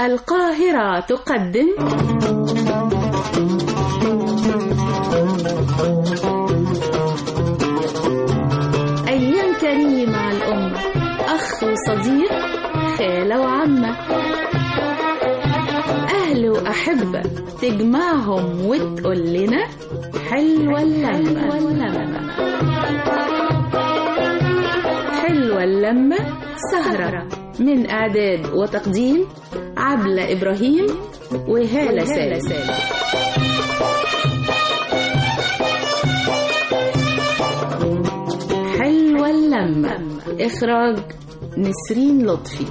القاهرة تقدم أيام كريمة مع الأمة، أخ وصديق، خالة وعمة، أهل وأحبة تجمعهم وتقول لنا حلوة اللمة. حلوة اللمة سهرة من إعداد وتقديم عبلة إبراهيم وهالة سالم. حلوة اللمة، إخراج نسرين لطفي.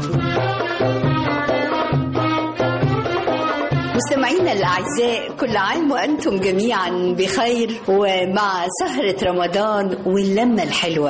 مستمعينا الأعزاء، كل عام وأنتم جميعا بخير ومع سهرة رمضان واللمة الحلوة.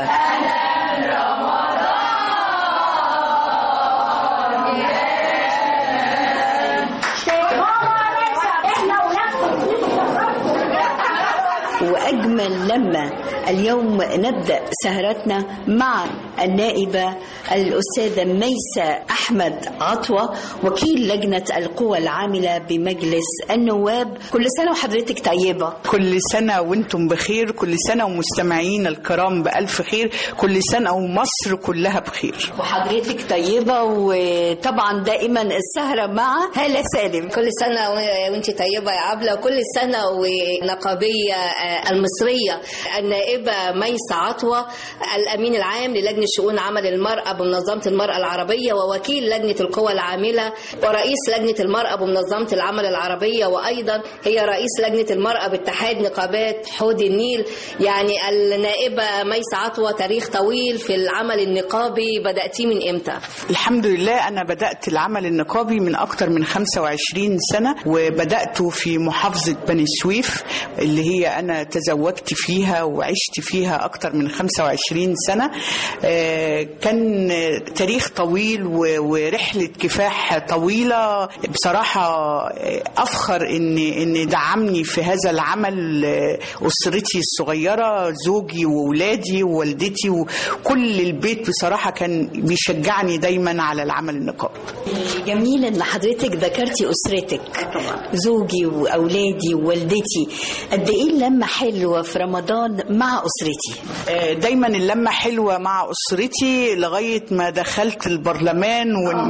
وأجمل لمة اليوم نبدأ سهرتنا مع النائبة الأستاذة ميسة أحمد عطوة، وكيل لجنة القوى العاملة بمجلس النواب. كل سنة وحضرتك طيبة. كل سنة وانتم بخير، كل سنة ومستمعين الكرام بألف خير، كل سنة ومصر كلها بخير. وحضرتك طيبة، وطبعا دائما السهرة مع هالة سالم. كل سنة وانت طيبة يا عبلة، وكل سنة ونقابية المصرية النائبة ميسة عطوة، الأمين العام للجنة شؤون عمل المرأة بمنظمة المرأة العربية، ووكيل لجنة القوى العاملة، ورئيس لجنة المرأة بمنظمة العمل العربية، وأيضا هي رئيس لجنة المرأة باتحاد نقابات حوض النيل. يعني النائبة ميسة عطوة تاريخ طويل في العمل النقابي، بدأتيه من إمتى؟ الحمد لله، أنا بدأت العمل النقابي من أكتر من 25 سنة، وبدأته في محافظة بني سويف اللي هي أنا تزوجت فيها وعشت فيها أكتر من 25 سنة. كان تاريخ طويل ورحلة كفاح طويلة. بصراحة أفخر إن دعمني في هذا العمل أسرتي الصغيرة، زوجي وولادي ووالدتي وكل البيت. بصراحة كان بيشجعني دايما على العمل النقابي. جميل إن حضرتك ذكرتي أسرتك، زوجي وأولادي ووالدتي. قد إيه اللمة حلوة في رمضان مع أسرتي؟ دايما اللمة حلوة مع أسرتي لغاية ما دخلت البرلمان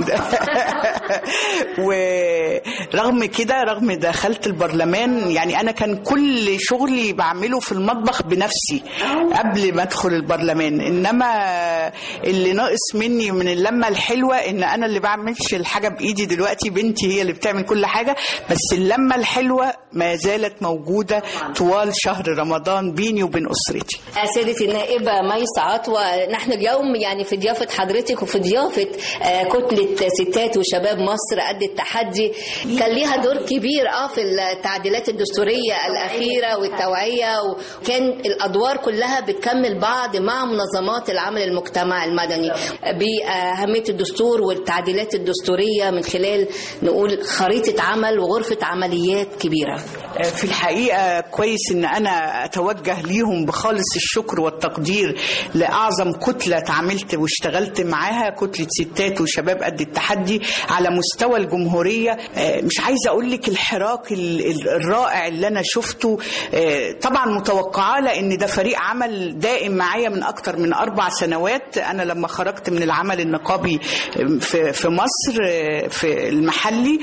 ورغم كده، رغم دخلت البرلمان، يعني أنا كان كل شغلي بعمله في المطبخ بنفسي قبل ما أدخل البرلمان. إنما اللي ناقص مني من اللمة الحلوة إن أنا اللي بعملش الحاجة بإيدي دلوقتي، بنتي هي اللي بتعمل كل حاجة. بس اللمة الحلوة ما زالت موجودة طوال شهر رمضان بيني وبين أسرتي. سيدتي النائبة ميسة عطوة، نحن اليوم يعني في ضيافة حضرتك وفي ضيافة كتلة ستات وشباب مصر قد التحدي. كان ليها دور كبير في التعديلات الدستورية الأخيرة والتوعية، وكان الأدوار كلها بتكمل بعض مع منظمات العمل المجتمع المدني بأهمية الدستور والتعديلات الدستورية من خلال نقول خريطة عمل وغرفة عمليات كبيرة. في الحقيقة كويس إن أنا أتوجه ليهم بخالص الشكر والتقدير لأعظم كتلة اتعاملت واشتغلت معاها، كتلة ستات وشباب قد التحدي على مستوى الجمهورية. مش عايزة أقول لك الحراك الرائع اللي أنا شفته. طبعا متوقعة لأن ده فريق عمل دائم معايا من أكتر من 4 سنوات. أنا لما خرجت من العمل النقابي في مصر في المحلي،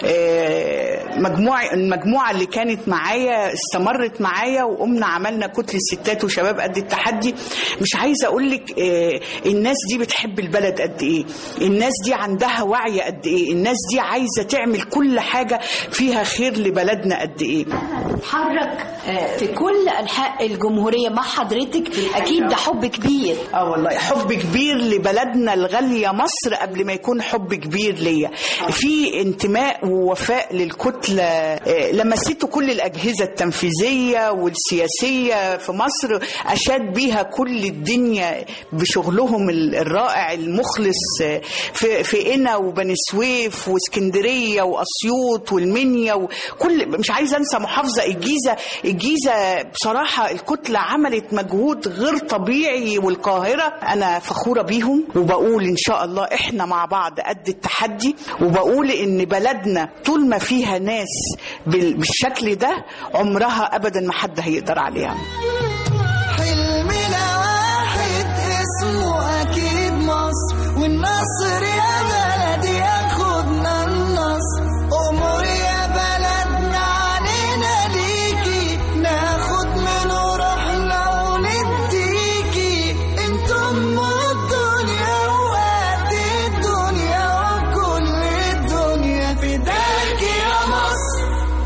المجموعة اللي كانت معايا استمرت معايا، وقمنا عملنا كتلة ستات وشباب قد التحدي. مش عايزة أقولك الناس دي بتحب البلد قد إيه، الناس دي عندها وعي قد إيه، الناس دي عايزة تعمل كل حاجة فيها خير لبلدنا قد إيه. تحرك في كل أنحاء الجمهورية مع حضرتك، أكيد ده حب كبير. والله حب كبير لبلدنا الغالية مصر قبل ما يكون حب كبير ليا. في انتماء ووفاء للكتلة. لمسته كل الأجهزة التنفيذية والسياسية في مصر، أشاد بيها كل الدنيا بشغلهم الرائع المخلص في قنا وبني سويف واسكندرية وأسوان واسيوط والمنيا وكل، مش عايزه انسى محافظه الجيزه بصراحه الكتله عملت مجهود غير طبيعي، والقاهره. انا فخوره بيهم، وبقول ان شاء الله احنا مع بعض قد التحدي، وبقول ان بلدنا طول ما فيها ناس بالشكل ده عمرها ابدا ما حد هيقدر عليها. حلمنا واحد اسمه اكيد مصر، والنصر يا بلدي ياخدنا النصر. امور يا بلدنا علينا ليكي، ناخد منه روحنا ونديكي. انتم الدنيا وقد الدنيا وكل الدنيا فداك يا مصر.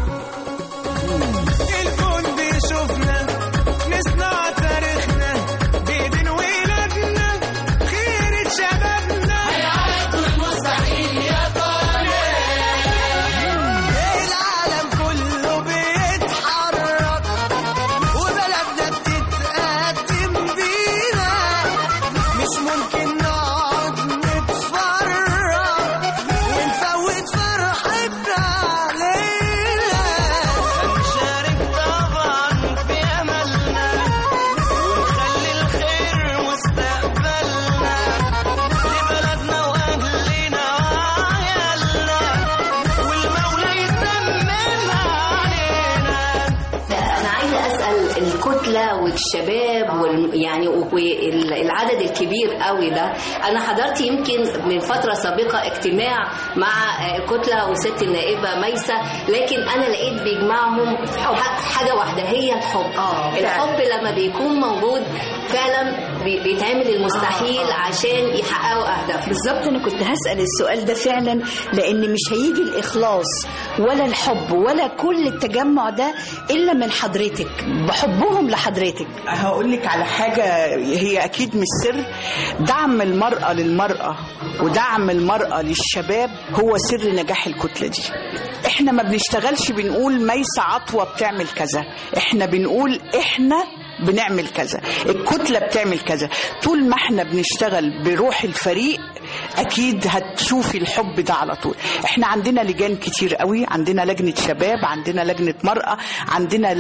الكون بيشوفنا نصنع تاريخنا بإيدين ولادنا، خيرة شبابنا هيعدوا المستحيل يا طارق. العالم كله بيتحرك وبلدنا بتتقدم بينا، مش ممكن نقعد نتفرج ونفوت فرحتنا علينا. هنشارك طبعا في أملنا ونخلي الخير مستقبلنا لبلدنا وأهلنا وعيالنا، والمولى يتممها علينا. أنا عايزة أسأل الكتلة والشباب يعني والعدد الكبير قوي ده، أنا حضرت يمكن من فترة سابقة اجتماع مع الكتلة وست النائبة ميسة، لكن أنا لقيت بيجمعهم حاجة واحدة، هي الحب. الحب لما بيكون موجود فعلا بيتعمل المستحيل عشان يحققوا أهدافهم. بالظبط، أنا كنت هسأل السؤال ده فعلا، لأن مش هيجي الإخلاص ولا الحب ولا كل التجمع ده إلا من حضرتك، بحبهم لحضرتك. هقول لك على حاجة هي أكيد مش سر، دعم المرأة للمرأة ودعم المرأة للشباب هو سر نجاح الكتلة دي. احنا ما بنشتغلش بنقول ميسة عطوة بتعمل كذا، احنا بنقول احنا بنعمل كذا، الكتلة بتعمل كذا. طول ما احنا بنشتغل بروح الفريق اكيد هتشوفي الحب ده على طول. احنا عندنا لجان كتير قوي، عندنا لجنة شباب، عندنا لجنة مرأة، عندنا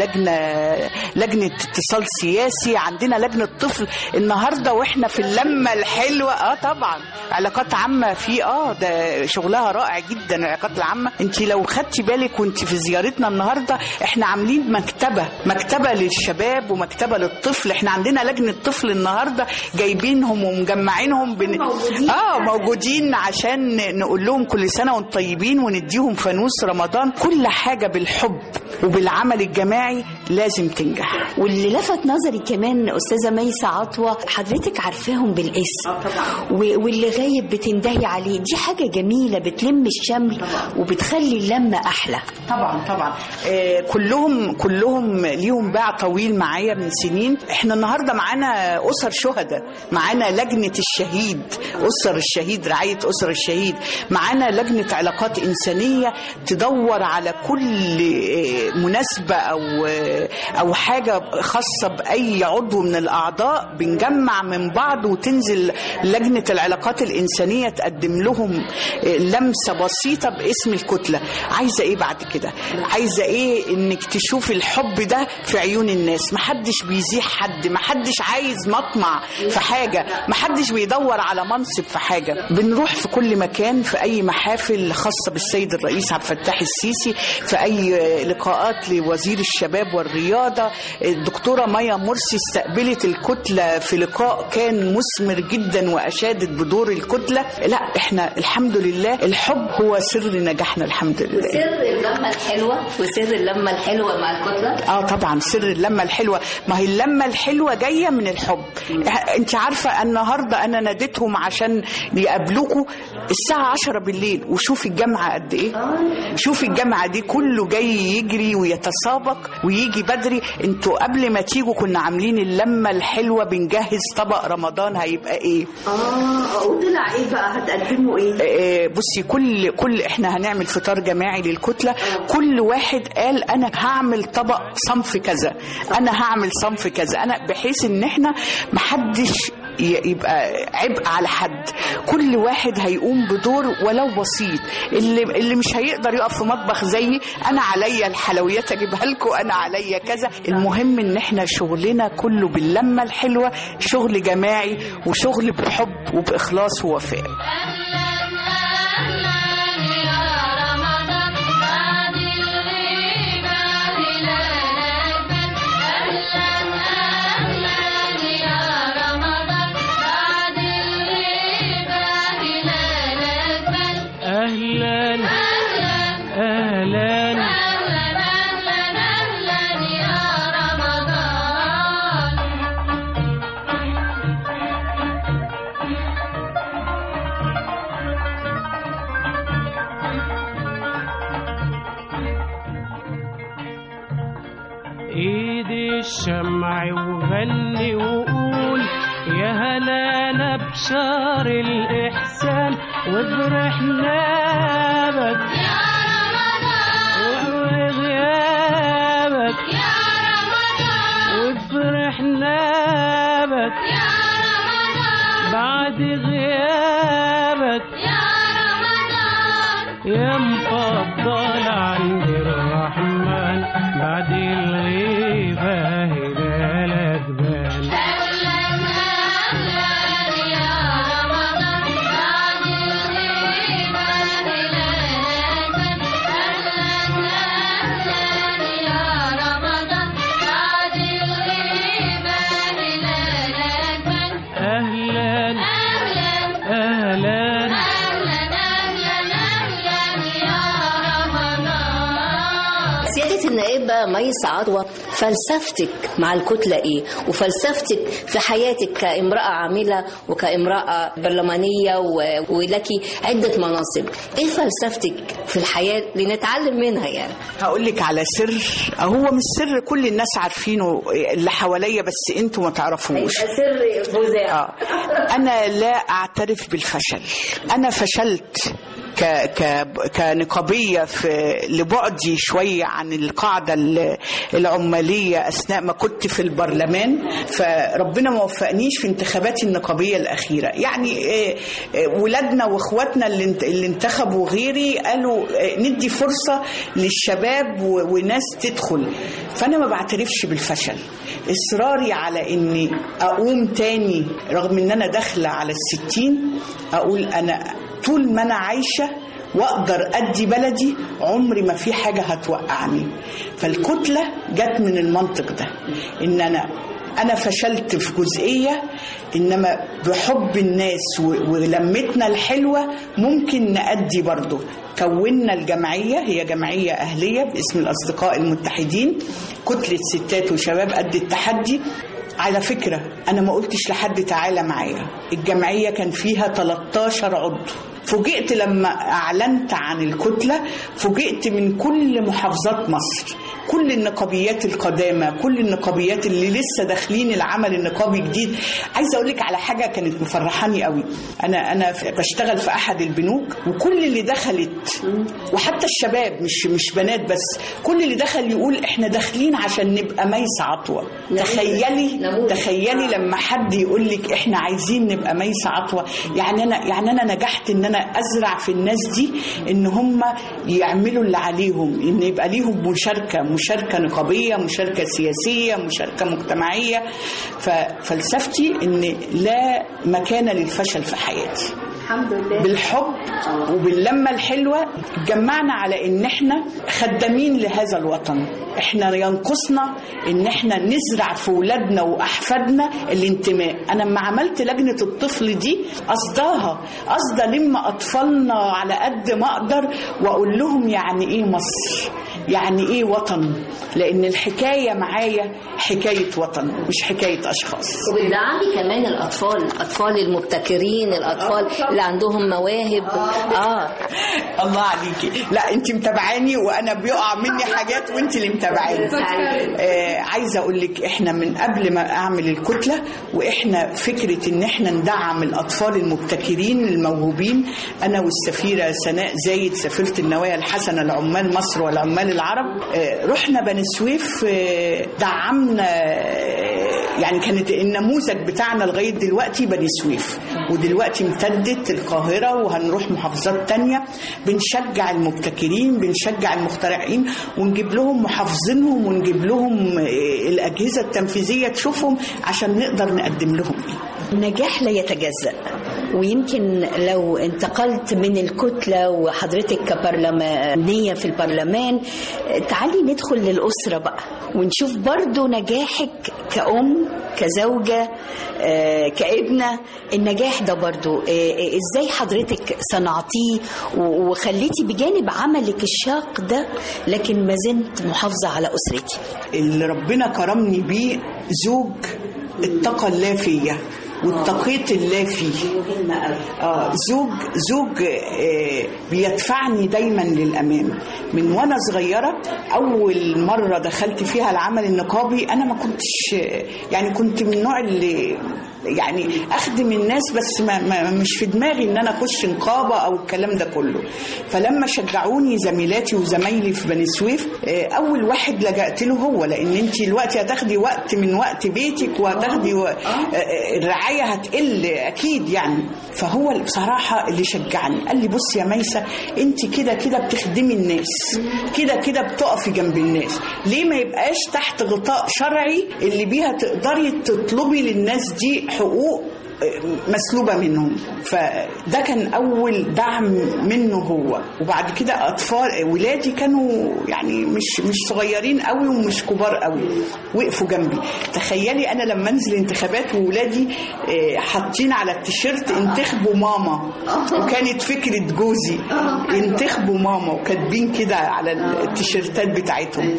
لجنة اتصال سياسي، عندنا لجنة طفل. النهاردة واحنا في اللمة الحلوة طبعا علاقات عامة في ده شغلها رائع جدا. العلاقات العامة انت لو خدتي بالك وانت في زيارتنا النهاردة احنا عاملين مكتبة للشباب ومكتبة للطفل. احنا عندنا لجنة طفل النهاردة جايبينهم ومجمعينهم موجودين عشان نقول لهم كل سنة وانتم طيبين ونديهم فانوس رمضان. كل حاجة بالحب وبالعمل الجماعي لازم تنجح. واللي لفت نظري كمان أستاذة ميسة عطوة، حضرتك عارفاهم بالاسم طبعا، واللي غايب بتندهي عليه، دي حاجة جميلة بتلم الشمل وبتخلي اللمة أحلى. طبعا كلهم ليهم باع طويل معايا من سنين. احنا النهاردة معانا أسر شهداء، معانا لجنة الشهيد، أسر الشهيد، رعاية أسر الشهيد، معانا لجنة علاقات إنسانية تدور على كل مناسبة أو حاجة خاصة بأي عضو من الأعضاء، بنجمع من بعض وتنزل لجنة العلاقات الإنسانية تقدم لهم لمسة بسيطة باسم الكتلة. عايزة إيه بعد كده؟ عايزة إيه؟ إنك تشوف الحب ده في عيون الناس. محدش بيزيح حد، محدش عايز مطمع في حاجة، محدش بيدور على منصب في حاجة. بنروح في كل مكان، في أي محافل خاصة بالسيد الرئيس عبد الفتاح السيسي، في أي لقاءات لوزير الشباب والرياضة. الدكتورة مايا مرسي استقبلت الكتلة في لقاء كان مثمر جدا وأشادت بدور الكتلة. لا احنا الحمد لله الحب هو سر نجاحنا الحمد لله. سر اللمة الحلوة وسر اللمة الحلوة مع الكتلة. طبعا سر اللمة الحلوة، ما هي اللمة الحلوة جاية من الحب. انت عارفة النهاردة انا ناديتهم عشان يقابلوكوا الساعة 10 بالليل، وشوفي الجامعة قد ايه، شوفي الجامعة دي كله جاي يجري ويتسابق ويجي بدري. انتوا قبل ما تيجوا كنا عاملين اللمة الحلوة، بنجهز طبق رمضان هيبقى ايه. وطلع ايه بقى؟ هتقدموا ايه؟ بصي كل احنا هنعمل فطار جماعي للكتلة. كل واحد قال انا هعمل طبق صنف كذا، انا هعمل صنف كذا، انا بحيث ان احنا محدش يبقى عبء على حد. كل واحد هيقوم بدور ولو بسيط. اللي مش هيقدر يقف في مطبخ زيي، انا عليا الحلويات اجيبها لكم، انا عليا كذا. المهم ان احنا شغلنا كله باللمة الحلوة، شغل جماعي وشغل بحب وبإخلاص ووفاء. ايدي الشمع وغني وقول يا هلانا بشار الإحسان وفرحنا بك يا رمضان وغيابك يا رمضان وفرحنا بك يا رمضان بعد غيابك يا رمضان يا مفضل عند الرحمن بعد الغيبة هلالك بان. أهلا أهلا يا رمضان بعد الغيبة هلالك بان. أهلا أهلا يا رمضان بعد الغيبة هلالك بان. أهلا أهلا أهلا سيادة النائبة ميس عطوة، فلسفتك مع الكتلة إيه؟ وفلسفتك في حياتك كامرأة عاملة وكامرأة برلمانية ولك عدة مناصب، إيه فلسفتك في الحياة لنتعلم منها يعني؟ هقول لك على سر، هو مش سر، كل الناس عارفينه اللي حواليا بس انتوا ما تعرفوش. سر فوزاع. أنا لا أعترف بالفشل. أنا فشلت كنقابية لبعدي شوية عن القاعدة العمالية أثناء ما كنت في البرلمان، فربنا ما وفقنيش في انتخاباتي النقابية الأخيرة. يعني ولادنا وإخواتنا اللي انتخبوا غيري قالوا ندي فرصة للشباب وناس تدخل، فأنا ما بعترفش بالفشل. إصراري على إني أقوم تاني رغم إن أنا داخلة على 60، أقول أنا طول ما أنا عايشة وأقدر أدي بلدي عمري ما في حاجة هتوقعني. فالكتلة جت من المنطق ده، إن أنا فشلت في جزئية، إنما بحب الناس ولمتنا الحلوة ممكن نأدي برضو. كونا الجمعية، هي جمعية أهلية باسم الأصدقاء المتحدين، كتلة ستات وشباب قد التحدي. على فكرة أنا ما قلتش لحد تعالى معايا، الجمعية كان فيها 13 عضو. فوجئت لما أعلنت عن الكتلة، فوجئت من كل محافظات مصر، كل النقابيات القدامى، كل النقابيات اللي لسه داخلين العمل النقابي جديد. عايزة أقول لك على حاجة كانت مفرحاني قوي. أنا بشتغل في أحد البنوك، وكل اللي دخلت وحتى الشباب مش بنات بس، كل اللي دخل يقول إحنا داخلين عشان نبقى ميس عطوة. تخيلي لما حد يقول لك إحنا عايزين نبقى ميس عطوة. يعني أنا نجحت إن أنا أزرع في الناس دي إن هم يعملوا اللي عليهم، إن يبقى ليهم مشاركة نقابية، مشاركة سياسية، مشاركة مجتمعية. ففلسفتي إن لا مكان للفشل في حياتي. الحمد لله. بالحب وباللمة الحلوة جمعنا على إن إحنا خدامين لهذا الوطن. إحنا ينقصنا إن إحنا نزرع في ولادنا وأحفادنا الانتماء. أنا لما عملت لجنة الطفل دي قصدها لما أطفالنا على قد ما أقدر، وأقول لهم يعني إيه مصر، يعني إيه وطن، لأن الحكاية معايا حكاية وطن مش حكاية أشخاص. وبتدعمي كمان الأطفال المبتكرين، الأطفال اللي عندهم مواهب. الله عليكي. لا أنت متابعاني وأنا بيقع مني حاجات وأنت اللي متابعاني. عايزة أقول لك إحنا من قبل ما أعمل الكتلة، وإحنا فكرة إن إحنا ندعم الأطفال المبتكرين الموهوبين. أنا والسفيرة سناء زايد سفيرة النوايا الحسنة لعمال مصر والعمال العرب، رحنا بني سويف، دعمنا يعني كانت النموذج بتاعنا لغاية دلوقتي بني سويف، ودلوقتي امتدت القاهرة وهنروح محافظات تانية. بنشجع المبتكرين، بنشجع المخترعين، ونجيب لهم محافظينهم، ونجيب لهم الأجهزة التنفيذية تشوفهم عشان نقدر نقدم لهم ايه. النجاح لا يتجزأ، ويمكن لو انتقلت من الكتلة وحضرتك كبرلمانية في البرلمان، تعالي ندخل للأسرة بقى ونشوف برضو نجاحك كأم، كزوجة، كابنة. النجاح ده برضو ازاي حضرتك صنعتيه وخليتي بجانب عملك الشاق ده لكن ما زلت محافظة على أسرتي؟ اللي ربنا كرمني بيه زوج اتقى الله فيا واتقيت الله فيه. زوج بيدفعني دايما للأمام. من وانا صغيرة اول مرة دخلت فيها العمل النقابي انا ما كنتش يعني كنت من النوع اللي يعني اخدم الناس، بس ما مش في دماغي ان انا اخش نقابه او الكلام ده كله. فلما شجعوني زميلاتي وزمايلي في بني سويف، اول واحد لجأت له هو، لان انت دلوقتي هتاخدي وقت من وقت بيتك وهتاخدي الرعايه هتقل اكيد يعني. فهو بصراحه اللي شجعني، قال لي بص يا ميسة، انت كده كده بتخدمي الناس، كده كده بتقفي جنب الناس، ليه ما يبقاش تحت غطاء شرعي اللي بيها تقدري تطلبي للناس دي حقوق مسلوبة منهم. فده كان أول دعم منه هو. وبعد كده أطفال ولادي كانوا يعني مش صغيرين قوي ومش كبار قوي، وقفوا جنبي. تخيلي أنا لما أنزل انتخابات وولادي حاطين على التيشيرت انتخبوا ماما، وكانت فكرة جوزي انتخبوا ماما، وكاتبين كده على التيشيرتات بتاعتهم.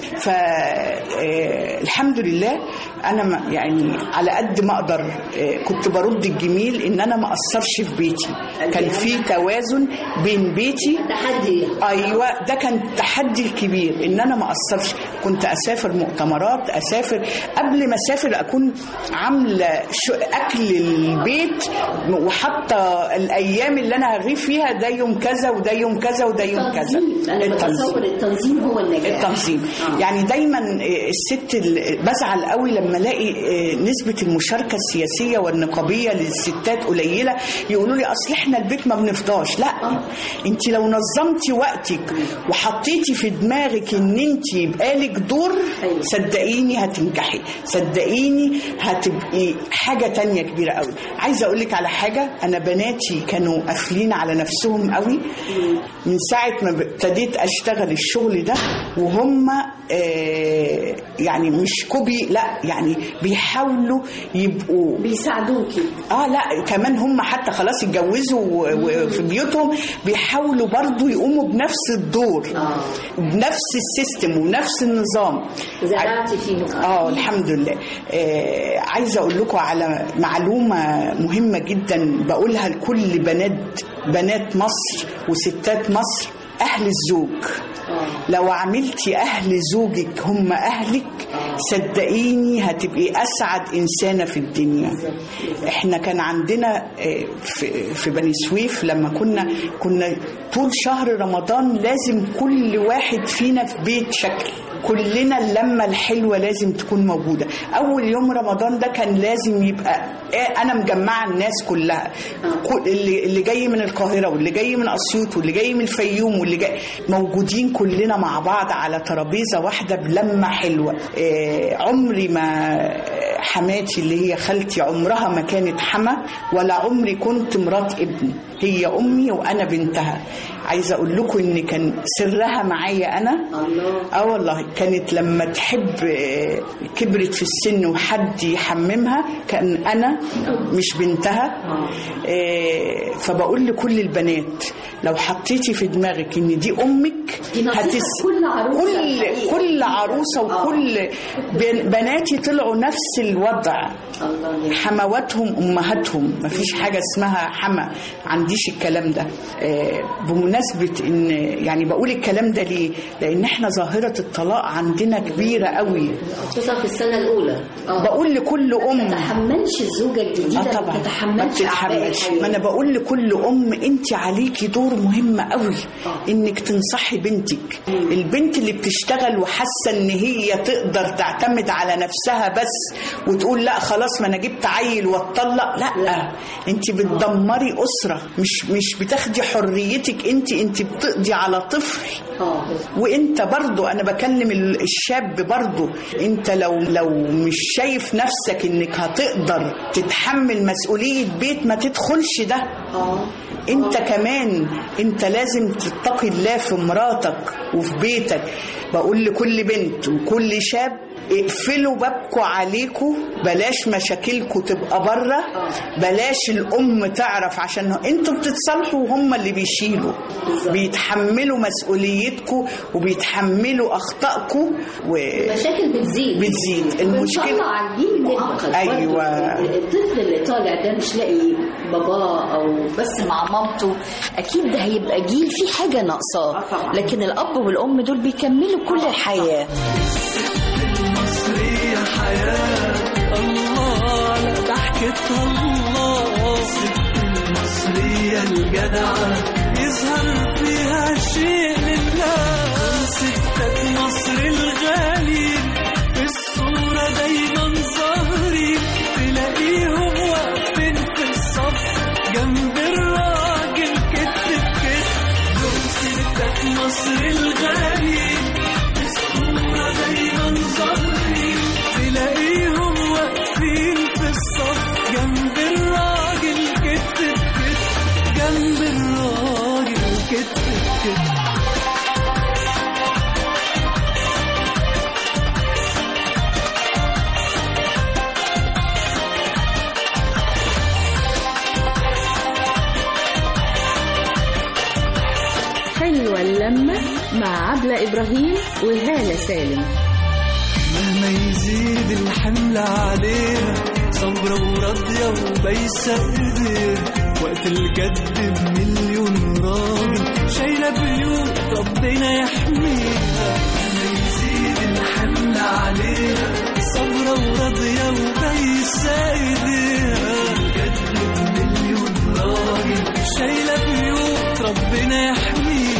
فالحمد لله أنا يعني على قد ما أقدر كنت برد الجميل ان انا ما اثرش في بيتي. كان في توازن بين بيتي، تحدي. ايوه ده كان التحدي الكبير، ان انا ما اثرش. كنت اسافر مؤتمرات، اسافر قبل ما اسافر اكون عامله اكل البيت وحاطه الايام اللي انا هغيب فيها، ده يوم كذا وده يوم كذا وده يوم كذا. انا بتصور التنظيم هو النجاح. التنظيم يعني دايما الست بزعل قوي لما الاقي نسبه المشاركه السياسيه والنقابيه للستات قليله، يقولوا لي اصل احنا البيت ما بنفضاش. لا، انت لو نظمتي وقتك وحطيتي في دماغك ان انت يبقى لك دور، صدقيني هتنجحي، صدقيني هتبقي حاجه تانية كبيره قوي. عايزه اقول لك على حاجه، انا بناتي كانوا قافلين على نفسهم قوي من ساعه ما ابتديت اشتغل الشغل ده، وهم يعني مش كوبي، لا يعني بيحاولوا يبقوا بيساعدوكي. لا كمان هم حتى خلاص اتجوزوا وفي بيوتهم بيحاولوا برضو يقوموا بنفس الدور، بنفس السيستم ونفس النظام. زرعتي فيهم. الحمد لله. عايزه اقول لكم على معلومه مهمه جدا بقولها لكل بنات مصر وستات مصر. اهل الزوج، لو عملتي اهل زوجك هم اهلك، صدقيني هتبقي اسعد انسانه في الدنيا. احنا كان عندنا في بني سويف لما كنا طول شهر رمضان لازم كل واحد فينا في بيت شكل، كلنا اللمه الحلوه لازم تكون موجوده. اول يوم رمضان ده كان لازم يبقى انا مجمعه الناس كلها، اللي جاي من القاهره واللي جاي من اسيوط واللي جاي من الفيوم واللي جاي، موجودين كلنا مع بعض على ترابيزه واحده بلمه حلوه. عمري ما حماتي اللي هي خالتي عمرها ما كانت حما، ولا عمري كنت مرات ابني، هي امي وانا بنتها. عايزه اقول لكم ان كان سرها معايا انا. والله كانت لما تحب كبرت في السن وحد يحممها كان انا مش بنتها. فبقول لكل البنات لو حطيتي في دماغك ان دي امك كل عروسه وكل بناتي طلعوا نفس الوضع، حمواتهم امهاتهم، مفيش حاجه اسمها حما، عنديش الكلام ده. بمناسبه ان يعني بقول الكلام ده ليه؟ لان احنا ظاهره الطلاق عندنا كبيره قوي، خصوصا في السنه الاولى. بقول لكل ام ما تتحملش الزوجه الجديده، طبعا ما تتحملش. ما انا بقول لكل ام انت عليكي دور مهم قوي، انك تنصحي بنتك. البنت اللي بتشتغل وحاسه ان هي تقدر تعتمد على نفسها بس وتقول لا خلاص ما انا جبت عيل واتطلق. لا، انت بتدمري اسره، مش بتاخدي حريتك، انت بتقضي على طفل. وانت برضو انا بكلم الشاب برضو، انت لو مش شايف نفسك انك هتقدر تتحمل مسؤوليه بيت ما تدخلش ده. انت كمان انت لازم تتقي الله في مراتك وفي بيتك. بقول لكل بنت وكل شاب اقفلوا بابكوا عليكوا، بلاش مشاكلكوا تبقى بره، بلاش الام تعرف، عشان انتوا بتتصالحوا وهم اللي بيشيلوا، بيتحملوا مسؤوليتكم وبيتحملوا اخطائكم، المشاكل بتزيد المشكله على الجيل المعقد. ايوه، الطفل اللي طالع ده مش لاقي باباه او بس مع مامته، اكيد ده هيبقى جيل فيه حاجه ناقصاه. لكن الاب والام دول بيكملوا كل الحياه. المصرية حياة الله على ضحكتها، الله ست المصرية الجدعة يظهر فيها شيء لله. ستات مصر الغاليين في الصورة دايما ظاهرين، تلاقيهم واقفين في الصف جنب الراجل كتف بكتف. دول ستات مصر الغاليين في الصورة دايما ظاهرين، تلاقيهم واقفين في الصف جنب الراجل كتف بكتف، جنب الراجل كتف بكتف. حلوة اللمة مع عبلة إبراهيم وهالة سالم. مهما يزيد الحمل علينا صبرة وراضية وبايسة ايدينا، وقت الجد بمليون راجل شايلة بيوت ربنا يحميها. مهما يزيد الحمل علينا صبرة وراضية وبايسة ايدينا، الجد بمليون راجل شايلة بيوت ربنا يحميها.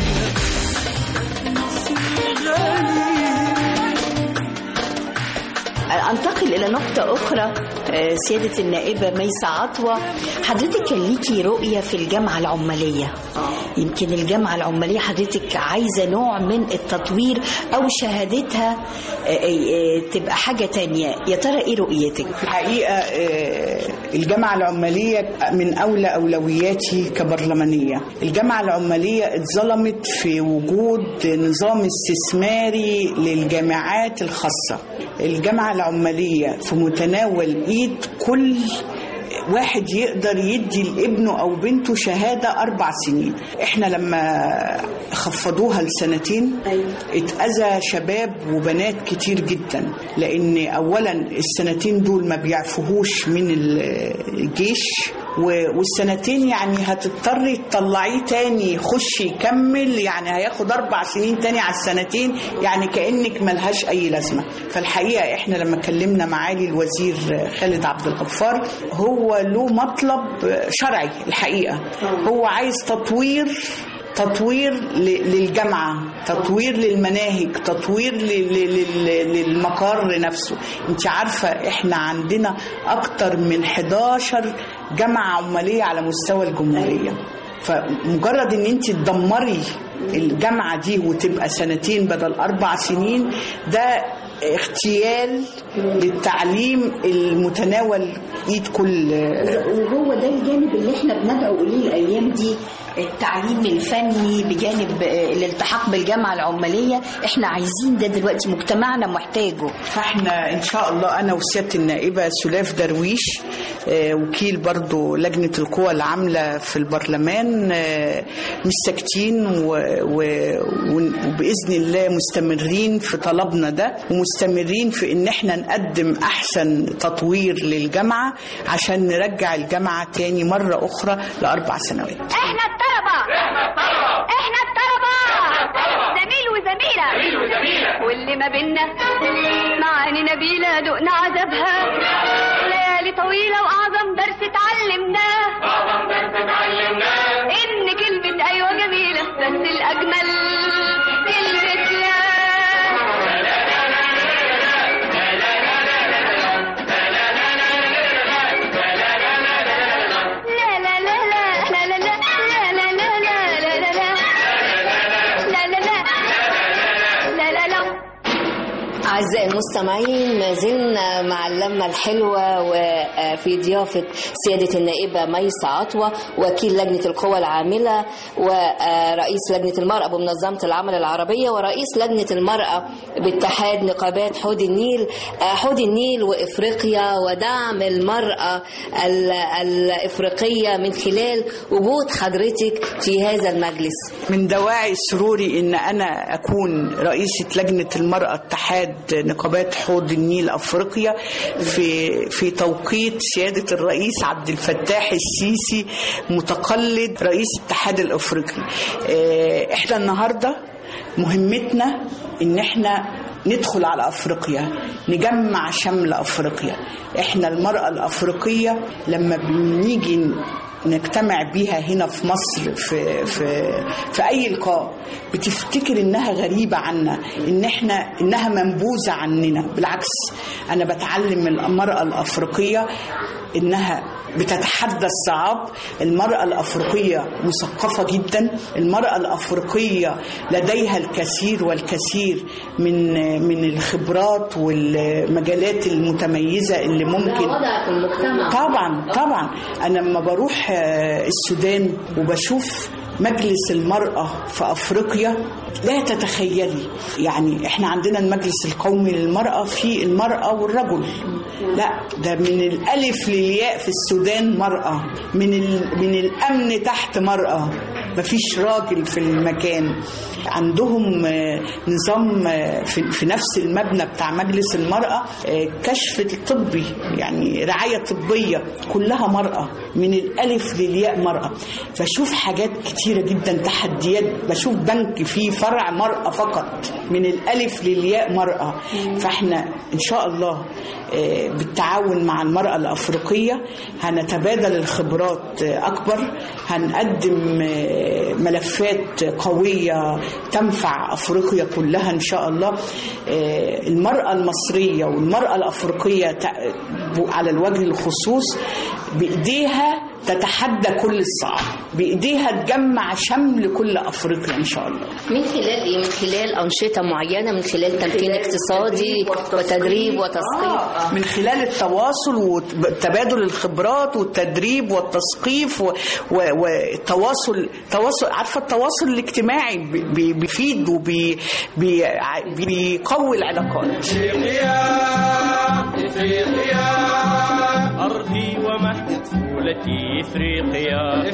انتقل الى نقطة اخرى. سيادة النائبة ميسة عطوة، حضرتك كان ليكي رؤية في الجامعة العمالية. يمكن الجامعة العمالية حضرتك عايزة نوع من التطوير او شهادتها تبقى حاجة تانية، يا ترى ايه رؤيتك؟ في الحقيقة الجامعة العمالية من أولى أولوياتي كبرلمانية. الجامعة العمالية اتظلمت في وجود نظام استثماري للجامعات الخاصة. الجامعة العمالية في متناول إيد كل واحد يقدر يدي لابنه أو بنته شهادة 4 سنين. إحنا لما خفضوها ل2 اتأذى شباب وبنات كتير جدا، لأن أولا ال2 دول ما بيعفوهوش من الجيش، وال2 يعني هتضطري تطلعيه تاني يخش يكمل، يعني هياخد 4 سنين تاني على ال2، يعني كأنك ملهاش أي لازمة. فالحقيقة إحنا لما كلمنا معالي الوزير خالد عبد الغفار، هو له مطلب شرعي. الحقيقة هو عايز تطوير للجامعة، تطوير للمناهج، تطوير للمقر نفسه. انت عارفة احنا عندنا اكتر من 11 جامعة عمالية على مستوى الجمهورية، فمجرد ان انت تدمري الجامعة دي وتبقى 2 بدل 4 سنين، ده اغتيال للتعليم المتناول ايد كل. وهو ده الجانب اللي احنا بندعو اليه الايام دي، التعليم الفني بجانب الالتحاق بالجامعة العمالية. احنا عايزين ده دلوقتي، مجتمعنا محتاجه. فاحنا ان شاء الله انا وسيادة النائبة سلاف درويش وكيل برضو لجنة القوى العاملة في البرلمان مش ساكتين، وبإذن الله مستمرين في طلبنا ده، ومستمرين في ان احنا نقدم احسن تطوير للجامعة عشان نرجع الجامعة تاني مرة اخرى ل4 سنوات. احنا الطلبة زميل وزميلة واللي ما بينا معاني نبيلة دقنا عذابها، ليالي طويلة وأعظم درس اتعلمناه إن كلمة أيوة جميلة بس الأجمل كلمة لا. أعزائي المستمعين، ما زلنا مع اللمة الحلوة وفي ضيافة سيادة النائبة ميسة عطوة وكيل لجنة القوى العاملة ورئيس لجنة المرأة بمنظمة العمل العربية ورئيس لجنة المرأة باتحاد نقابات حوض النيل وإفريقيا ودعم المرأة الإفريقية من خلال وجود حضرتك في هذا المجلس. من دواعي سروري إن أنا أكون رئيسة لجنة المرأة اتحاد نقابات حوض النيل أفريقيا في توقيت سيادة الرئيس عبد الفتاح السيسي متقلد رئيس الاتحاد الأفريقي. إحنا النهاردة مهمتنا إن إحنا ندخل على أفريقيا، نجمع شمل أفريقيا. إحنا المرأة الأفريقية لما بنيجي نجتمع بيها هنا في مصر في أي لقاء بتفتكر إنها غريبة عنا، إنها منبوذة عننا. بالعكس، أنا بتعلم المرأة الأفريقية إنها بتتحدى الصعاب. المرأة الأفريقية مثقفة جدا، المرأة الأفريقية لديها الكثير والكثير من الخبرات والمجالات المتميزة اللي ممكن وضع في المجتمع. طبعا أنا لما بروح السودان وبشوف مجلس المرأة في أفريقيا لا تتخيلي. يعني احنا عندنا المجلس القومي للمرأة في المرأة والرجل، لا ده من الألف للياء في السودان مرأة، من الأمن تحت مرأة، مفيش راجل في المكان. عندهم نظام في نفس المبنى بتاع مجلس المرأة كشف الطبي، يعني رعاية طبية كلها مرأة، من الألف للياء مرأة. بشوف حاجات كتيرة جدا، تحديات. بشوف بنك فيه فرع مرأة فقط، من الألف للياء مرأة. فاحنا إن شاء الله بالتعاون مع المرأة الأفريقية هنتبادل الخبرات أكبر، هنقدم ملفات قوية تنفع أفريقيا كلها إن شاء الله. المرأة المصرية والمرأة الأفريقية على الوجه الخصوص بإيديها تتحدى كل الصعاب، بإيديها تجمع شمل كل أفريقيا إن شاء الله. من خلال إيه؟ من خلال أنشطة معينة، من خلال تمكين اقتصادي وتدريب وتثقيف، من خلال التواصل وتبادل الخبرات والتدريب والتثقيف والتواصل. عارفة التواصل الاجتماعي بيفيد وبيقوي العلاقات. إفريقيا أرضي ومهد طفولتي، إفريقيا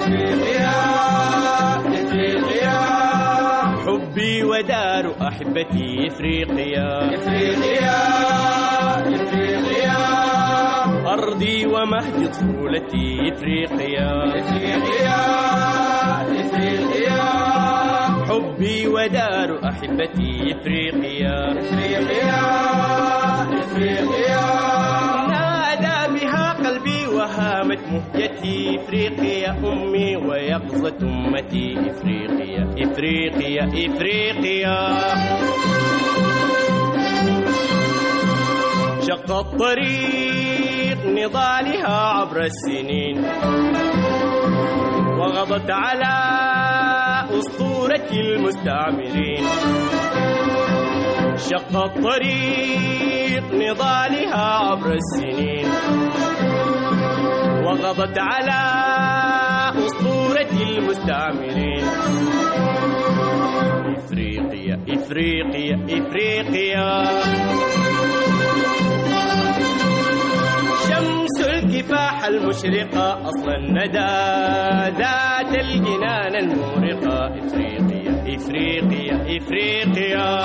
حبي ودار أحبتي، إفريقيا أرضي ومهد طفولتي، إفريقيا حبي ودار أحبتي، إفريقيا نادى بها قلبي وهامت مهجتي، إفريقيا أمي ويقظة أمتي، إفريقيا شق الطريق نضالها عبر السنين، وغضت على أسطورة المستعمرين. شق الطريق نضالها عبر السنين، وغضت على أسطورة المستعمرين. إفريقيا شمس الكفاح المشرقة، أصل الندى ذات الجنان المورقة، إفريقيا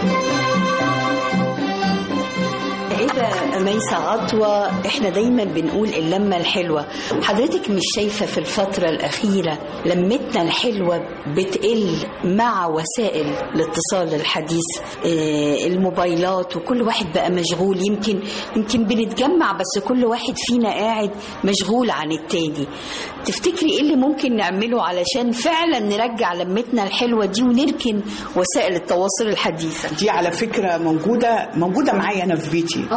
نائبة ميسة عطوة، احنا دايما بنقول اللمة الحلوة. حضرتك مش شايفة في الفترة الأخيرة لمتنا الحلوة بتقل مع وسائل الاتصال الحديث، الموبايلات، وكل واحد بقى مشغول. يمكن بنتجمع بس كل واحد فينا قاعد مشغول عن التاني. تفتكري ايه اللي ممكن نعمله علشان فعلا نرجع لمتنا الحلوة دي ونركن وسائل التواصل الحديثة دي؟ على فكرة موجودة معايا أنا في بيتي، معايا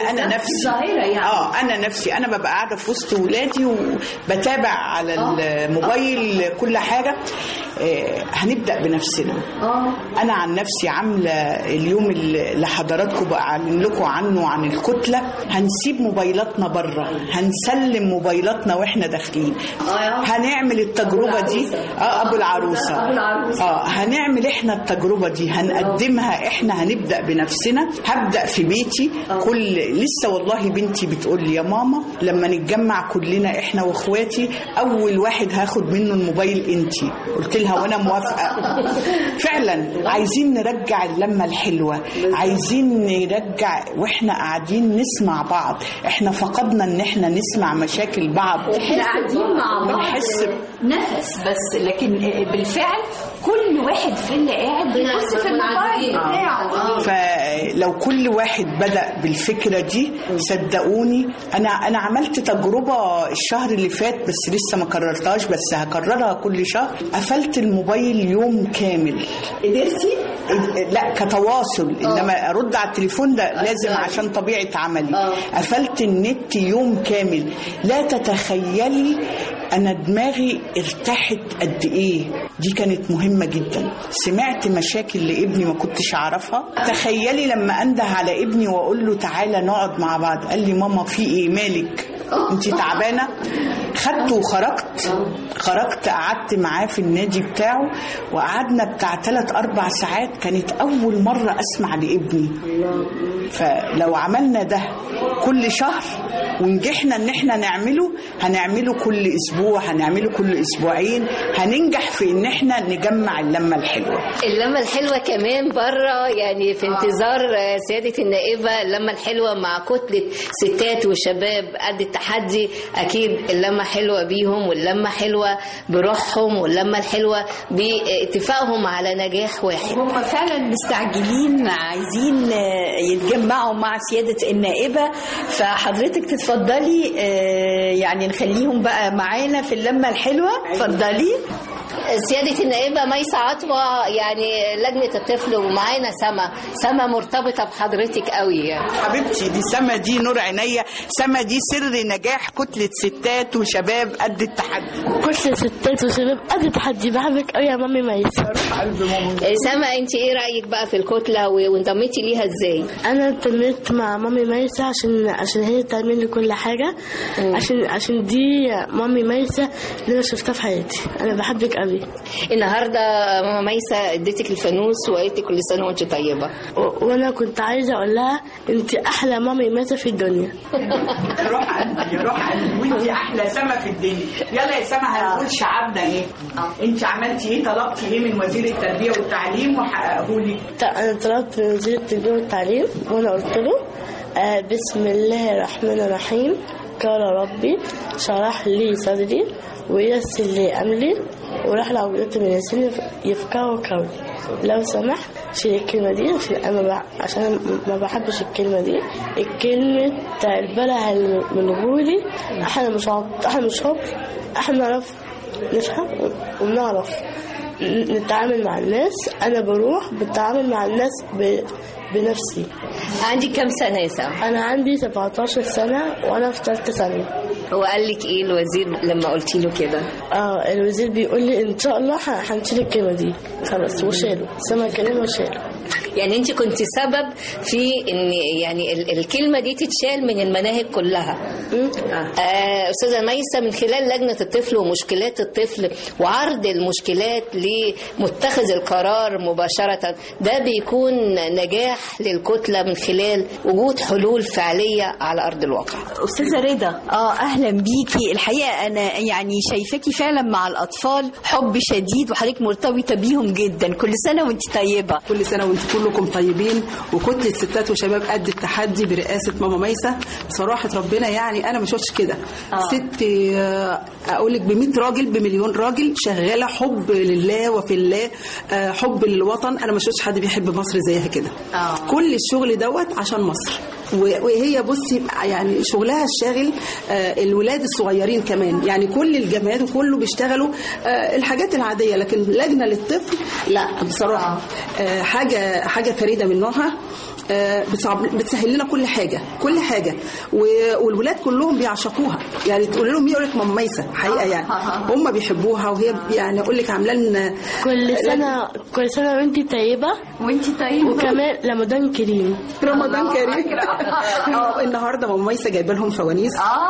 انا نفسي ظاهرة يعني. انا نفسي انا ببقى قاعده في وسط ولادي وبتابع على الموبايل كل حاجه. هنبدا بنفسنا. انا عن نفسي عامله اليوم اللي حضراتكم بعلم لكم عنه عن الكتله. هنسيب موبايلاتنا بره، هنسلم موبايلاتنا واحنا داخلين. هنعمل التجربه دي. ابو العروسه هنعمل احنا التجربه دي، هنقدمها احنا. هنبدا بنفسنا. هبدا في بيتي. لسه والله بنتي بتقول لي يا ماما لما نتجمع كلنا احنا واخواتي اول واحد هاخد منه الموبايل انتي. قلت لها وانا موافقه. فعلا عايزين نرجع اللمه الحلوه، عايزين نرجع واحنا قاعدين نسمع بعض. احنا فقدنا ان احنا نسمع مشاكل بعض. احنا قاعدين مع بعض بنحس نفس بس، لكن بالفعل كل واحد فينا قاعد بيبص في الموبايل بتاعه. فلو كل واحد بدأ بالفكرة دي صدقوني أنا عملت تجربة الشهر اللي فات بس لسه ما كررتهاش، بس هكررها كل شهر. قفلت الموبايل يوم كامل. قدرتي؟ لا كتواصل، إنما أرد على التليفون ده لازم عشان طبيعة عملي. قفلت النت يوم كامل. لا تتخيلي أنا دماغي ارتاحت قد إيه. دي كانت مهمة جدا. سمعت مشاكل لابني ما كنتش أعرفها. تخيلي لما أنده على ابني وأقول له تعالى نقعد مع بعض، قال لي ماما في إيه مالك انتي تعبانة؟ خدته وخرجت قعدت معاه في النادي بتاعه وقعدنا بتاع 3-4 ساعات. كانت أول مرة أسمع لابني. فلو عملنا ده كل شهر ونجحنا ان احنا هنعمله كل اسبوع، هنعمله كل اسبوعين، هننجح في ان احنا نجمع اللمه الحلوه. اللمه الحلوه كمان بره، يعني في انتظار سياده النائبه اللمه الحلوه مع كتله ستات وشباب قد التحدي. اكيد اللمه حلوه بيهم، واللمه حلوه بروحهم، واللمه الحلوه باتفاقهم على نجاح واحد. هم فعلا مستعجلين عايزين يتجمعوا مع سياده النائبه. فحضرتك تتفضلي يعني نخليهم بقى معانا في اللمة الحلوة. اتفضلي. سيادة النائبة ميسة عطوة، يعني لجنة الطفل، ومعانا سما مرتبطة بحضرتك قوي يعني. حبيبتي دي سما، دي نور عينيا. سما دي سر نجاح كتلة ستات وشباب قد التحدي. كتلة ستات وشباب قد التحدي. بحبك قوي يا مامي ميسة. سما انت ايه رأيك بقى في الكتلة وانضميتي ليها ازاي؟ انا انضميت مع مامي ميسة عشان هي تعمل لي كل حاجة. عشان دي مامي ميسة اللي انا شفتها في حياتي. انا بحبك قوي. النهارده ماما ميسة اديتك الفانوس وقالت كل سنه وانت طيبه. وانا كنت عايزه اقول لها انت احلى مامي ميسة في الدنيا. روح قلبي وانت احلى سما في الدنيا. يلا يا سما هنقول شعبنا ايه. انت عملتي ايه؟ طلبتي ايه من وزير التربيه والتعليم وحققه لك؟ انا طلبت من وزير التربيه والتعليم وانا قلت له بسم الله الرحمن الرحيم. قال ربي شرح لي صدري ويسر لي أمري وراح لعبودتي من السن يفقهوا قولي. لو سمحت شيل الكلمة دي عشان ما بحبش الكلمة دي. الكلمة البلع المنغولي. احنا مش عبر. احنا نعرف نفهم وبنعرف نتعامل مع الناس. انا بروح بتعامل مع الناس بنفسي. عندي كم سنة يا سما؟ أنا عندي 17 سنة وأنا في 3 ثانوي. هو قال لك إيه الوزير لما قلتي له كده؟ الوزير بيقول لي إن شاء الله هنشيل الكلمة دي خلاص، وشاله. سمع كلمة وشاله. يعني أنت كنت سبب في إن يعني الكلمة دي تتشال من المناهج كلها. أستاذة ميسة، من خلال لجنة الطفل ومشكلات الطفل وعرض المشكلات لمتخذ القرار مباشرة، ده بيكون نجاح للكتلة من خلال وجود حلول فعلية على أرض الواقع. أستاذة رضا، أهلا بيكي. الحقيقة أنا يعني شايفاكي فعلا مع الأطفال حب شديد وحضرتك مرتبطة بيهم جدا. كل سنة وانت طيبة. كل سنة وانت كلكم طيبين. وكتلة ستات وشباب قد التحدي برئاسة ماما ميسة. صراحة ربنا يعني أنا ما شفتش كده. ست أقولك ب100 راجل بمليون راجل شغالة حب لله وفي الله، حب للوطن. أنا ما شفتش حد بيحب مصر زيها كده. كل الشغل دوت عشان مصر. وهي بصي يعني شغلها الشاغل الولاد الصغيرين كمان، يعني كل الجامعات وكله بيشتغلوا الحاجات العادية، لكن لجنة للطفل لا بصراحة حاجة فريدة من نوعها. بتسهل لنا كل حاجة والولاد كلهم بيعشقوها، يعني تقول لهم يقول لك ماما ميسة حقيقة، يعني هم بيحبوها، وهي يعني اقول لك عامله لنا كل سنة وانتي طيبة. وكمان رمضان كريم. النهارده ماما ميسة جايبه لهم فوانيس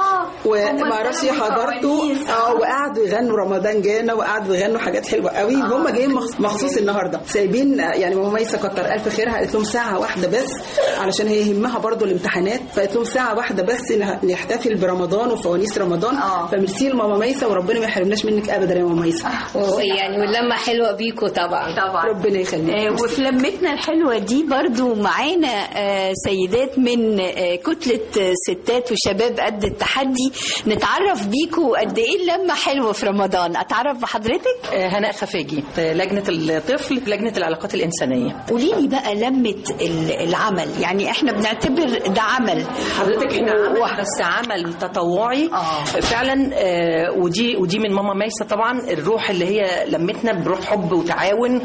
وما اعرفش حضرتوا وقعدوا يغنوا رمضان جانا، وقعدوا يغنوا حاجات حلوه قوي. هم جايين مخصوص النهارده سايبين، يعني ماما ميسة كتر الف خيرها، قالت لهم ساعه واحده بس علشان هي يهمها برضو الامتحانات، فقالت لهم ساعه واحده بس نحتفل برمضان وفوانيس رمضان. فميرسي لماما ميسة، وربنا ما يحرمناش منك ابدا يا ماما ميسة. يعني واللمه حلوه بيكوا طبعا. ربنا يخليك. وفي لمتنا الحلوه دي برضو معانا سيدات من كتله ستات وشباب قد التحدي، نتعرف بيكوا قد ايه اللمه حلوه في رمضان. اتعرف بحضرتك؟ هناء خفاجي، لجنه الطفل، لجنه العلاقات الانسانيه. قولي لي بقى لمه العمل، يعني احنا بنعتبر ده عمل حضرتك، احنا عمل بس عمل تطوعي فعلا. ودي من ماما ميسة طبعا، الروح اللي هي لمتنا بروح حب وتعاون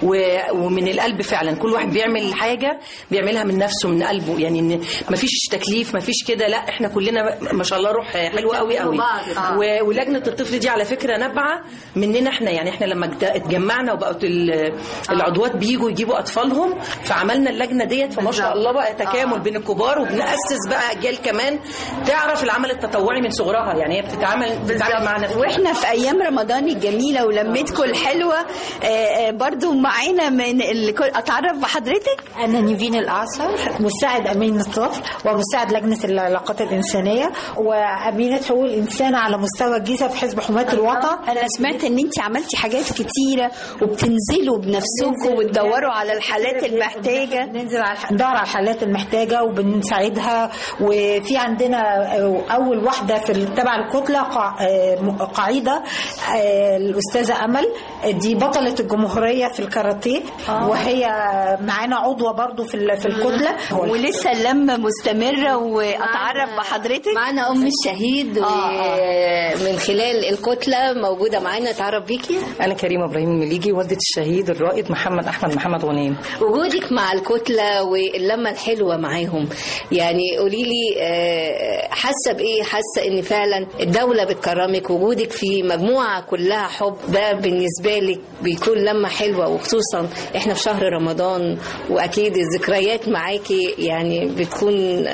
ومن القلب فعلا. كل واحد بيعمل حاجه بيعملها من نفسه من قلبه، يعني مفيش تكليف مفيش كده، لا احنا كلنا ما شاء الله روح حلوه قوي قوي. ولجنه الطفل دي على فكره نابعه مننا احنا، يعني احنا لما اتجمعنا وبقت العضوات بيجوا يجيبوا اطفالهم، فعملنا اللجنه ديت، فما شاء الله بقى تكامل بين الكبار، وبنأسس بقى اجيال كمان تعرف العمل التطوعي من صغرها، يعني هي بتتعامل معنا. واحنا في ايام رمضان الجميله ولمتكم الحلوه برضو معانا من اتعرف بحضرتك. انا نيفين الاعصر، مساعد امين الطفل ومساعد لجنه العلاقات الانسانيه وامينه حقوق الانسان على مستوى الجيزه في حزب حمايه الوطن. انا سمعت ان انت عملتي حاجات كتيره وبتنزلوا بنفسكم وتدوروا على الحالات المحتاجه. ننزل ندور على الحالات المحتاجه وبنساعدها. وفي عندنا اول واحده في تبع الكتله قاعده الاستاذه امل، دي بطله الجمهوريه في الكاراتيه، وهي معانا عضوه برضو في الكتله، ولسه اللمه مستمره. واتعرف بحضرتك. معانا ام الشهيد ومن خلال الكتله موجوده معانا. اتعرف بيكي. انا كريمه ابراهيم المليجي، والده الشهيد الرائد محمد احمد محمد غنيم. وجودك مع الكتله واللمه الحلوه معاهم، يعني قولي لي حاسه بايه؟ حاسه ان فعلا الدوله بتكرمك، وجودك في مجموعه كلها حب، ده بالنسبه لك بيكون لمه حلوه، وخصوصا احنا في شهر رمضان، واكيد الذكريات معاكي يعني بتكون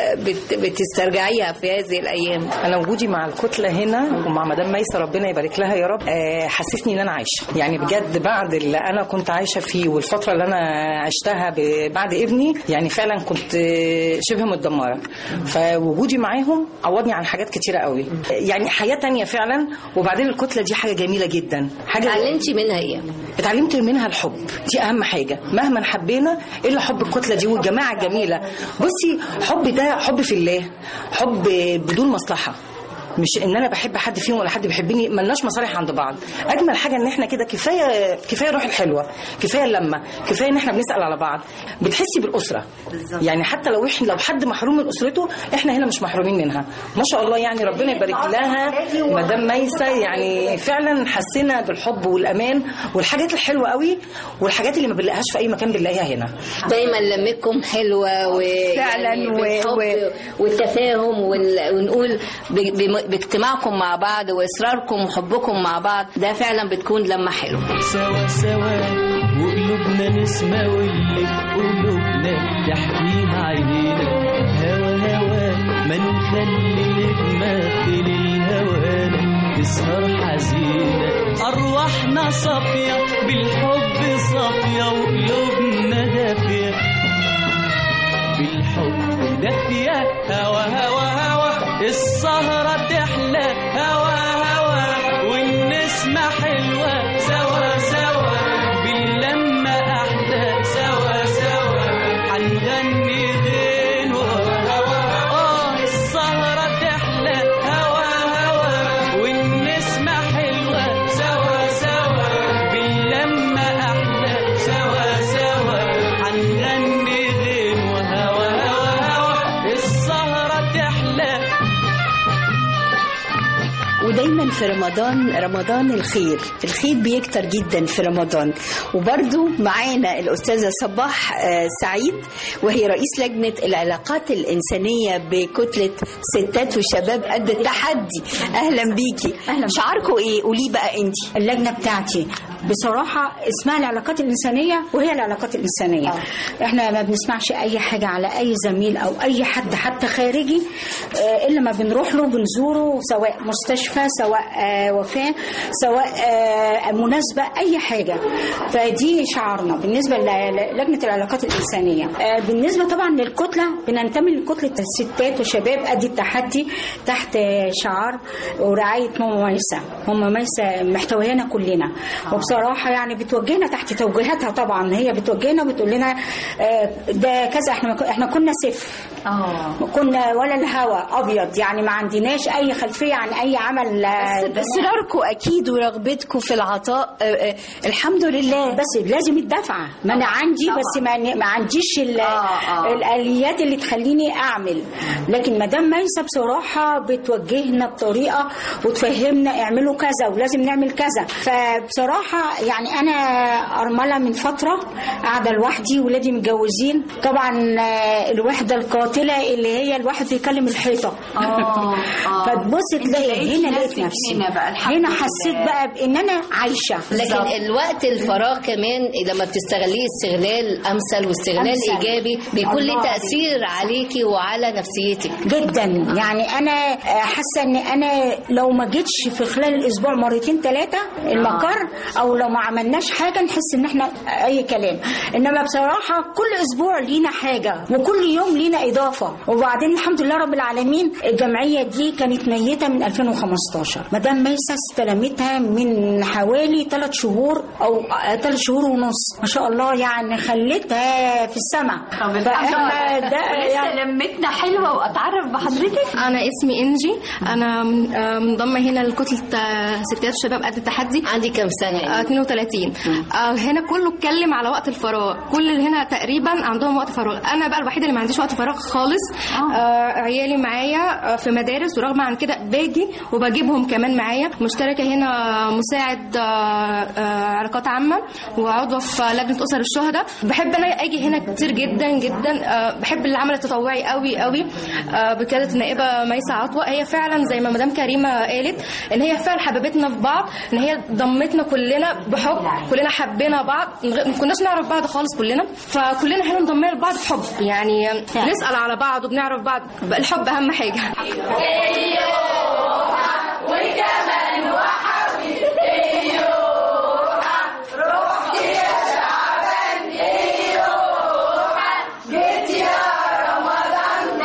بتسترجعيها في هذه الايام. انا وجودي مع الكتله هنا ومع مدام ميسة ربنا يبارك لها يا رب، حسسني ان انا عايشه، يعني بجد بعد اللي انا كنت عايشه فيه والفتره اللي انا عشتها بعد ابني، يعني فعلا كنت شبه متدمره. فوجودي معاهم عوضني عن حاجات كتيره قوي، يعني حياه تانية فعلا. وبعدين الكتله دي حاجه جميله جدا. حاجه اتعلمتي منها ايه؟ اتعلمت منها الحب، دي اهم حاجه. مهما حبينا الا حب الكتله دي والجماعه الجميله. بصي حب ده حب في الله، حب بدون مصلحه، مش ان انا بحب حد فيهم ولا حد بيحبني، ملناش مصالح عند بعض. اجمل حاجه ان احنا كده كفايه الروح الحلوه، كفايه اللمه، كفايه ان احنا بنسال على بعض، بتحسي بالاسره بالزبط. يعني حتى لو حد محروم من اسرته، احنا هنا مش محرومين منها ما شاء الله. يعني ربنا يبارك لها مدام ميسة، يعني فعلا حسينا بالحب والامان والحاجات الحلوه قوي، والحاجات اللي ما بنلاقيهاش في اي مكان بنلاقيها هنا. دايما لمتكم حلوه فعلا والتفاهم ونقول باجتماعكم مع بعض واصراركم وحبكم مع بعض، ده فعلا بتكون لمه حلوه. سوا سوا وقلوبنا نسمع واللي قلوبنا تحكيها عينينا. هوا هوا ما نخلي نجمة في الهوانا تسهر حزينة. أرواحنا صافية بالحب صافية وقلوبنا دافية بالحب دافية. هوا هوا هوا السهرة تحلى. هوا هوا والنسمة حلوة. سوا سوا باللمة أحلى. سوا سوا هنغني غنوة. السهرة تحلى. هوا هوا والنسمة حلوة. سوا سوا باللمة أحلى. سوا سوا هنغني غنوة. هوا هوا هوا دايما في رمضان الخير بيكتر جدا في رمضان. وبرضو معانا الأستاذة صباح سعيد، وهي رئيس لجنة العلاقات الإنسانية بكتلة ستات وشباب قد التحدي. أهلا بيكي. شعاركم إيه؟ قولي بقى أنت. اللجنة بتاعتي بصراحة اسمها العلاقات الإنسانية، وهي العلاقات الإنسانية. احنا ما بنسمعش أي حاجة على أي زميل أو أي حد حتى خارجي إلا ما بنروح له بنزوره، سواء مستشفى، سواء وفاة، سواء مناسبة، أي حاجة. فدي شعارنا بالنسبة للجنة العلاقات الإنسانية. بالنسبة طبعا للكتلة، بننتمي لكتلة الستات وشباب قد التحدي تحت شعار ورعاية ماما ميسة. ماما ميسة محتويانا كلنا، وبصراحة يعني بتوجهنا تحت توجيهاتها. طبعا هي بتوجهنا وبتقول لنا ده كذا. احنا كنا صفر، كنا ولا الهوى ابيض، يعني ما عندناش اي خلفيه عن اي عمل. بس اصراركم اكيد ورغبتكم في العطاء الحمد لله، بس لازم الدفعه. ما انا عندي بس ما عنديش الاليات اللي تخليني اعمل. لكن مدام ميسة بصراحه بتوجهنا بطريقه وتفهمنا اعملوا كذا ولازم نعمل كذا. فبصراحه يعني انا ارمله من فتره قاعده لوحدي، ولادي متجوزين. طبعا الوحده القاتله اللي هي الواحد يكلم الحيطه. فتبص تلاقي هنا لقيت نفسي هنا حسيت بقى بان انا عايشه. لكن الوقت الفراغ كمان لما بتستغليه استغلال امثل واستغلال ايجابي بيكون له تاثير عليكي وعلى نفسيتك جدا. يعني انا حاسه ان انا لو ما جيتش في خلال الاسبوع مرتين 3 المقر، او لو ما عملناش حاجه نحس ان احنا اي كلام. انما بصراحه كل اسبوع لينا حاجه، وكل يوم لينا اضافه. وبعدين الحمد لله رب العالمين الجمعيه دي كانت ميته من 2015. مدام ميسة استلمتها من حوالي 3 شهور او 3 شهور ونص، ما شاء الله. يعني خلتها في السماء. فاحنا ده يعني لمتنا حلوه. واتعرف بحضرتك؟ انا اسمي انجي، انا منضمه هنا لكتله ستات وشباب قد التحدي. عندي كام سنه؟ 32. هنا كله اتكلم على وقت الفراغ، كل اللي هنا تقريبا عندهم وقت فراغ. انا بقى الوحيده اللي ما عنديش وقت فراغ خالص. عيالي معايا في مدارس، ورغم عن كده باجي وبجيبهم كمان معايا. مشتركه هنا مساعد علاقات عامه، وعضوه في لجنه اسر الشهداء. بحب انا اجي هنا كتير جدا جدا. بحب العمل التطوعي قوي قوي بقياده النائبه ميسة عطوة. هي فعلا زي ما مدام كريمه قالت ان هي فعلا حببتنا في بعض، ان هي ضمتنا كلنا بحب، كلنا حبينا بعض، ما كناش نعرف بعض خالص كلنا. فكلنا هنا انضمينا لبعض بحب، يعني نسال على بعض وبنعرف بعض. الحب اهم حاجه. وكمان وحبي روحي يا شعبان، جيت يا رمضان،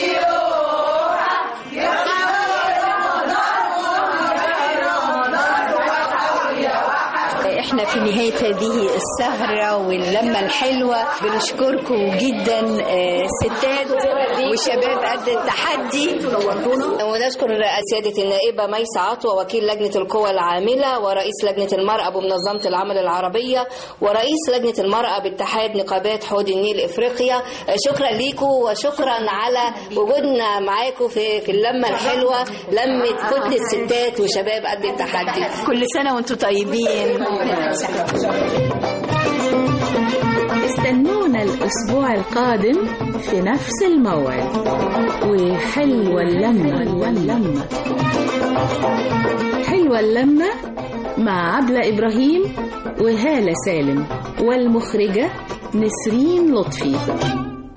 احنا في نهاية هذه السهرة واللمة الحلوة بنشكركم جدا ستات وشباب قد التحدي. ونشكر سيادة النائبة ميسة عطوة وكيل لجنة القوى العاملة ورئيس لجنة المرأة بمنظمة العمل العربية ورئيس لجنة المرأة باتحاد نقابات حوض النيل إفريقيا. شكرا ليكم وشكرا على وجودنا معاكم في اللمة الحلوة، لمة كتلة ستات وشباب قد التحدي. كل سنة وانتم طيبين. استنونا الأسبوع القادم في نفس الموعد، وحلوة اللمة. حلوة اللمة مع عبلة إبراهيم وهالة سالم، والمخرجة نسرين لطفي.